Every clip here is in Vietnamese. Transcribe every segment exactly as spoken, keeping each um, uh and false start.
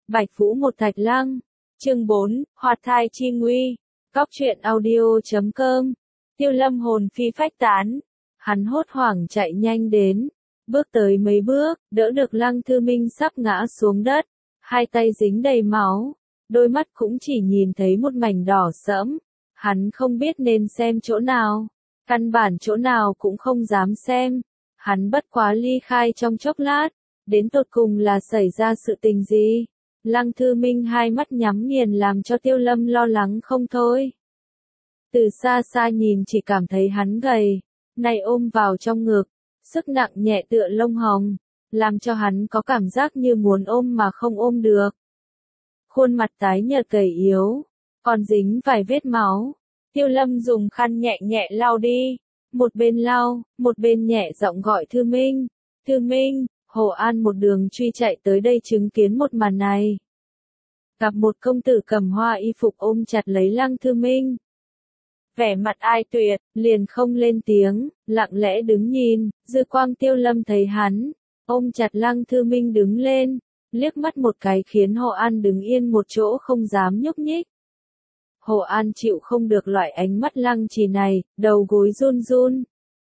Bạch Vũ một Thạch Lăng. Chương bốn, Hoạt thai chi nguy. Cóc truyện audio chấm com. Tiêu Lâm hồn phi phách tán. Hắn hốt hoảng chạy nhanh đến. Bước tới mấy bước, đỡ được Lăng Thư Minh sắp ngã xuống đất. Hai tay dính đầy máu. Đôi mắt cũng chỉ nhìn thấy một mảnh đỏ sẫm. Hắn không biết nên xem chỗ nào. Căn bản chỗ nào cũng không dám xem. Hắn bất quá ly khai trong chốc lát. Đến tột cùng là xảy ra sự tình gì? Lăng Thư Minh hai mắt nhắm nghiền làm cho Tiêu Lâm lo lắng không thôi. Từ xa xa nhìn chỉ cảm thấy hắn gầy, này ôm vào trong ngực, sức nặng nhẹ tựa lông hồng, làm cho hắn có cảm giác như muốn ôm mà không ôm được. Khuôn mặt tái nhợt gầy yếu, còn dính vài vết máu. Tiêu Lâm dùng khăn nhẹ nhẹ lau đi, một bên lau, một bên nhẹ giọng gọi Thư Minh. Thư Minh. Hồ An một đường truy chạy tới đây chứng kiến một màn này. Gặp một công tử cầm hoa y phục ôm chặt lấy Lăng Thư Minh. Vẻ mặt ai tuyệt, liền không lên tiếng, lặng lẽ đứng nhìn, dư quang Tiêu Lâm thấy hắn, ôm chặt Lăng Thư Minh đứng lên, liếc mắt một cái khiến Hồ An đứng yên một chỗ không dám nhúc nhích. Hồ An chịu không được loại ánh mắt Lăng Trì này, đầu gối run run.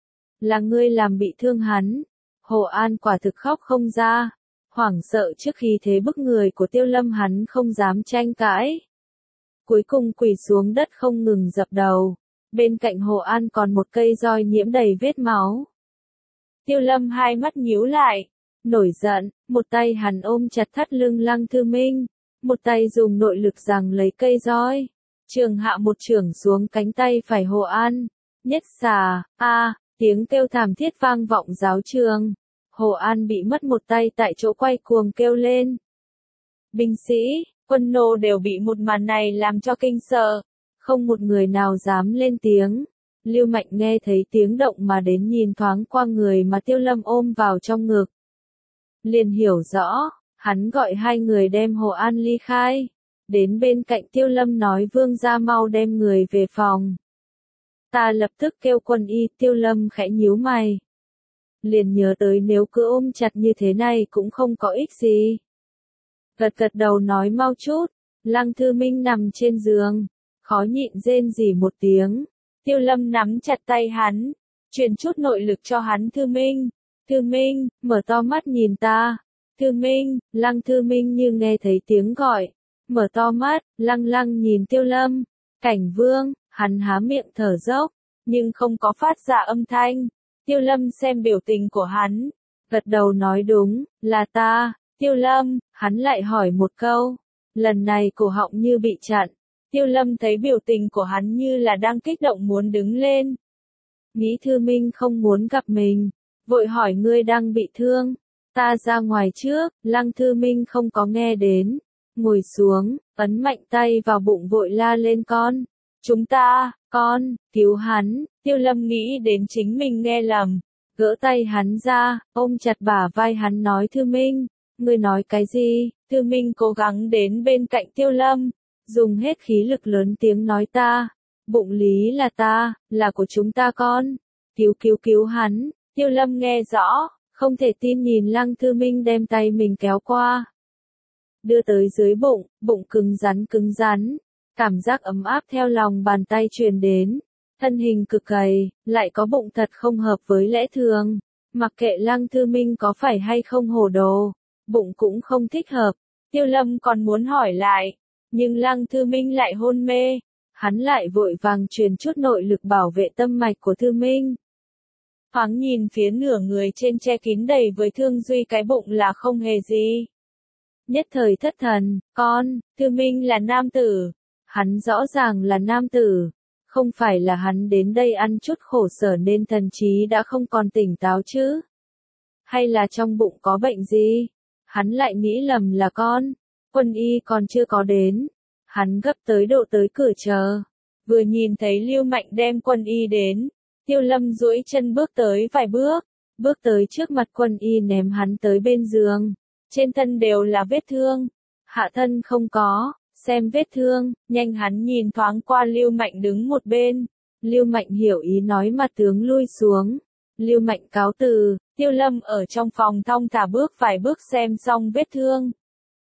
Là ngươi làm bị thương hắn. Hồ An quả thực khóc không ra, hoảng sợ trước khi thế bức người của Tiêu Lâm hắn không dám tranh cãi. Cuối cùng quỳ xuống đất không ngừng dập đầu, bên cạnh Hồ An còn một cây roi nhiễm đầy vết máu. Tiêu Lâm hai mắt nhíu lại, nổi giận, một tay hắn ôm chặt thắt lưng Lăng Thư Minh, một tay dùng nội lực giằng lấy cây roi, trường hạ một chưởng xuống cánh tay phải Hồ An, nhất xà, a. Tiếng kêu thảm thiết vang vọng giáo trường. Hồ An bị mất một tay tại chỗ quay cuồng kêu lên. Binh sĩ, quân nô đều bị một màn này làm cho kinh sợ. Không một người nào dám lên tiếng. Lưu Mạnh nghe thấy tiếng động mà đến nhìn thoáng qua người mà Tiêu Lâm ôm vào trong ngực. Liền hiểu rõ, hắn gọi hai người đem Hồ An ly khai. Đến bên cạnh Tiêu Lâm nói vương gia mau đem người về phòng. Ta lập tức kêu quân y. Tiêu Lâm khẽ nhíu mày. Liền nhớ tới nếu cứ ôm chặt như thế này cũng không có ích gì. Gật gật đầu nói mau chút. Lăng Thư Minh nằm trên giường, khó nhịn rên rỉ một tiếng. Tiêu Lâm nắm chặt tay hắn, truyền chút nội lực cho hắn. Thư Minh, Thư Minh, mở to mắt nhìn ta. Thư Minh. Lăng Thư Minh như nghe thấy tiếng gọi, mở to mắt, lăng lăng nhìn Tiêu Lâm. Cảnh Vương. Hắn há miệng thở dốc, nhưng không có phát ra âm thanh. Tiêu Lâm xem biểu tình của hắn, gật đầu nói đúng, là ta. Tiêu Lâm, hắn lại hỏi một câu. Lần này cổ họng như bị chặn. Tiêu Lâm thấy biểu tình của hắn như là đang kích động muốn đứng lên. Nghĩ Thư Minh không muốn gặp mình, vội hỏi ngươi đang bị thương. Ta ra ngoài trước. Lăng Thư Minh không có nghe đến, ngồi xuống, ấn mạnh tay vào bụng vội la lên con. Chúng ta, con, cứu hắn. Tiêu Lâm nghĩ đến chính mình nghe lầm, gỡ tay hắn ra, ôm chặt bả vai hắn nói Thư Minh, ngươi nói cái gì? Thư Minh cố gắng đến bên cạnh Tiêu Lâm, dùng hết khí lực lớn tiếng nói ta, bụng lý là ta, là của chúng ta con, cứu cứu cứu hắn. Tiêu Lâm nghe rõ, không thể tin nhìn Lăng Thư Minh đem tay mình kéo qua, đưa tới dưới bụng, bụng cứng rắn cứng rắn. Cảm giác ấm áp theo lòng bàn tay truyền đến, thân hình cực gầy, lại có bụng thật không hợp với lẽ thường. Mặc kệ Lăng Thư Minh có phải hay không hồ đồ, bụng cũng không thích hợp. Tiêu Lâm còn muốn hỏi lại, nhưng Lăng Thư Minh lại hôn mê, hắn lại vội vàng truyền chút nội lực bảo vệ tâm mạch của Thư Minh. Thoáng nhìn phía nửa người trên che kín đầy với thương duy cái bụng là không hề gì. Nhất thời thất thần, con, Thư Minh là nam tử. Hắn rõ ràng là nam tử, không phải là hắn đến đây ăn chút khổ sở nên thần trí đã không còn tỉnh táo chứ? Hay là trong bụng có bệnh gì? Hắn lại nghĩ lầm là con, quân y còn chưa có đến. Hắn gấp tới độ tới cửa chờ, vừa nhìn thấy Lưu Mạnh đem quân y đến, Tiêu Lâm duỗi chân bước tới vài bước, bước tới trước mặt quân y ném hắn tới bên giường, trên thân đều là vết thương, hạ thân không có. Xem vết thương, nhanh hắn nhìn thoáng qua Lưu Mạnh đứng một bên. Lưu Mạnh hiểu ý nói mặt tướng lui xuống. Lưu Mạnh cáo từ, Tiêu Lâm ở trong phòng thong thả bước vài bước xem xong vết thương.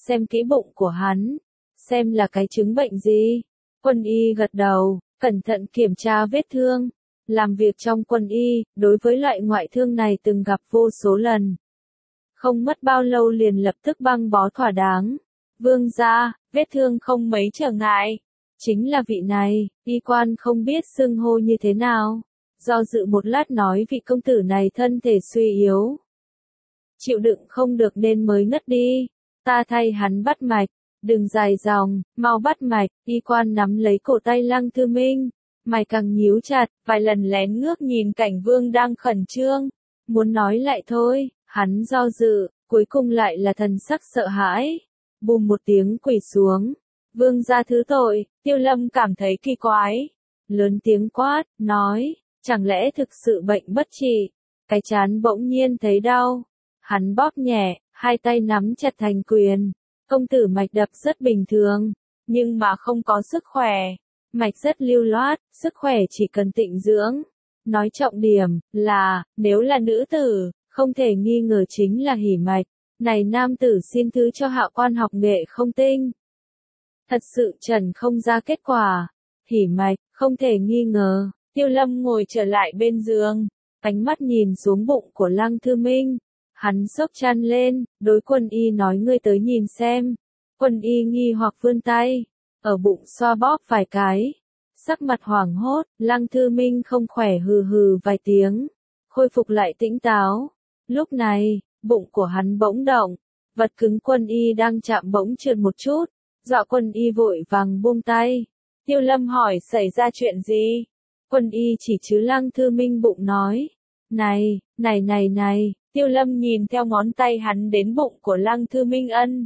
xem kỹ bụng của hắn, xem là cái chứng bệnh gì. Quân y gật đầu, cẩn thận kiểm tra vết thương. Làm việc trong quân y, đối với loại ngoại thương này từng gặp vô số lần. Không mất bao lâu liền lập tức băng bó thỏa đáng. Vương gia, vết thương không mấy trở ngại. Chính là vị này, y quan không biết xưng hô như thế nào. Do dự một lát nói vị công tử này thân thể suy yếu. Chịu đựng không được nên mới ngất đi. Ta thay hắn bắt mạch, đừng dài dòng, mau bắt mạch. Y quan nắm lấy cổ tay Lăng Thư Minh, mày càng nhíu chặt, vài lần lén ngước nhìn Cảnh Vương đang khẩn trương. Muốn nói lại thôi, hắn do dự, cuối cùng lại là thần sắc sợ hãi. Bùm một tiếng quỳ xuống. Vương gia thứ tội, Tiêu Lâm cảm thấy kỳ quái. Lớn tiếng quát, nói, chẳng lẽ thực sự bệnh bất trị? Cái trán bỗng nhiên thấy đau. Hắn bóp nhẹ, hai tay nắm chặt thành quyền. Công tử mạch đập rất bình thường, nhưng mà không có sức khỏe. Mạch rất lưu loát, sức khỏe chỉ cần tịnh dưỡng. Nói trọng điểm là, nếu là nữ tử, không thể nghi ngờ chính là hỉ mạch. Này nam tử xin thứ cho hạ quan học nghệ không tinh. Thật sự trần không ra kết quả. Hỉ mạch, không thể nghi ngờ. Tiêu Lâm ngồi trở lại bên giường, ánh mắt nhìn xuống bụng của Lăng Thư Minh. Hắn xốc chăn lên, đối quân y nói ngươi tới nhìn xem. Quân y nghi hoặc vươn tay, ở bụng xoa bóp vài cái. Sắc mặt hoảng hốt, Lăng Thư Minh không khỏe hừ hừ vài tiếng, khôi phục lại tĩnh táo. Lúc này, bụng của hắn bỗng động, vật cứng quân y đang chạm bỗng trượt một chút, dọa quân y vội vàng buông tay. Tiêu Lâm hỏi xảy ra chuyện gì? Quân y chỉ chứ Lăng Thư Minh bụng nói, này, này này này. Tiêu Lâm nhìn theo ngón tay hắn đến bụng của Lăng Thư Minh ân.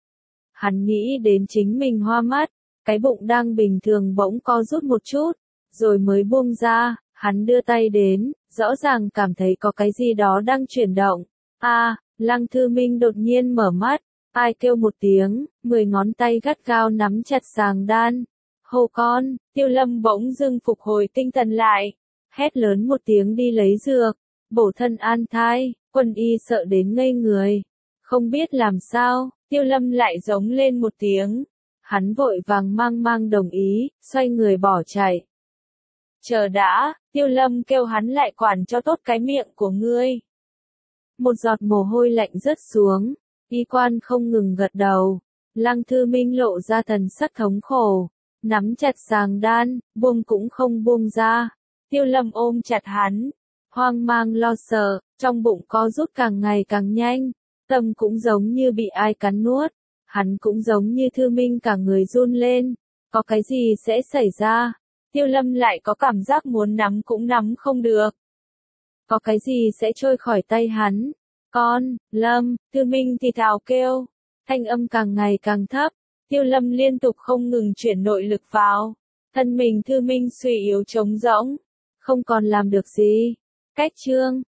Hắn nghĩ đến chính mình hoa mắt, cái bụng đang bình thường bỗng co rút một chút, rồi mới buông ra, hắn đưa tay đến, rõ ràng cảm thấy có cái gì đó đang chuyển động. A, à, Lăng Thư Minh đột nhiên mở mắt, ai kêu một tiếng, mười ngón tay gắt gao nắm chặt sàng đan. Hô con, Tiêu Lâm bỗng dưng phục hồi tinh thần lại, hét lớn một tiếng đi lấy dược, bổ thân an thai. Quân y sợ đến ngây người, không biết làm sao, Tiêu Lâm lại giống lên một tiếng. Hắn vội vàng mang mang đồng ý, xoay người bỏ chạy. Chờ đã, Tiêu Lâm kêu hắn lại quản cho tốt cái miệng của ngươi. Một giọt mồ hôi lạnh rớt xuống, y quan không ngừng gật đầu. Lăng Thư Minh lộ ra thần sắc thống khổ, nắm chặt sàng đan, buông cũng không buông ra. Tiêu Lâm ôm chặt hắn, hoang mang lo sợ, trong bụng co rút càng ngày càng nhanh, tâm cũng giống như bị ai cắn nuốt, hắn cũng giống như Thư Minh cả người run lên, có cái gì sẽ xảy ra? Tiêu Lâm lại có cảm giác muốn nắm cũng nắm không được. Có cái gì sẽ trôi khỏi tay hắn? Con, Lâm, Thư Minh thì thào kêu, thanh âm càng ngày càng thấp, Tiêu Lâm liên tục không ngừng chuyển nội lực vào, thân mình Thư Minh suy yếu trống rỗng, không còn làm được gì. Cách chương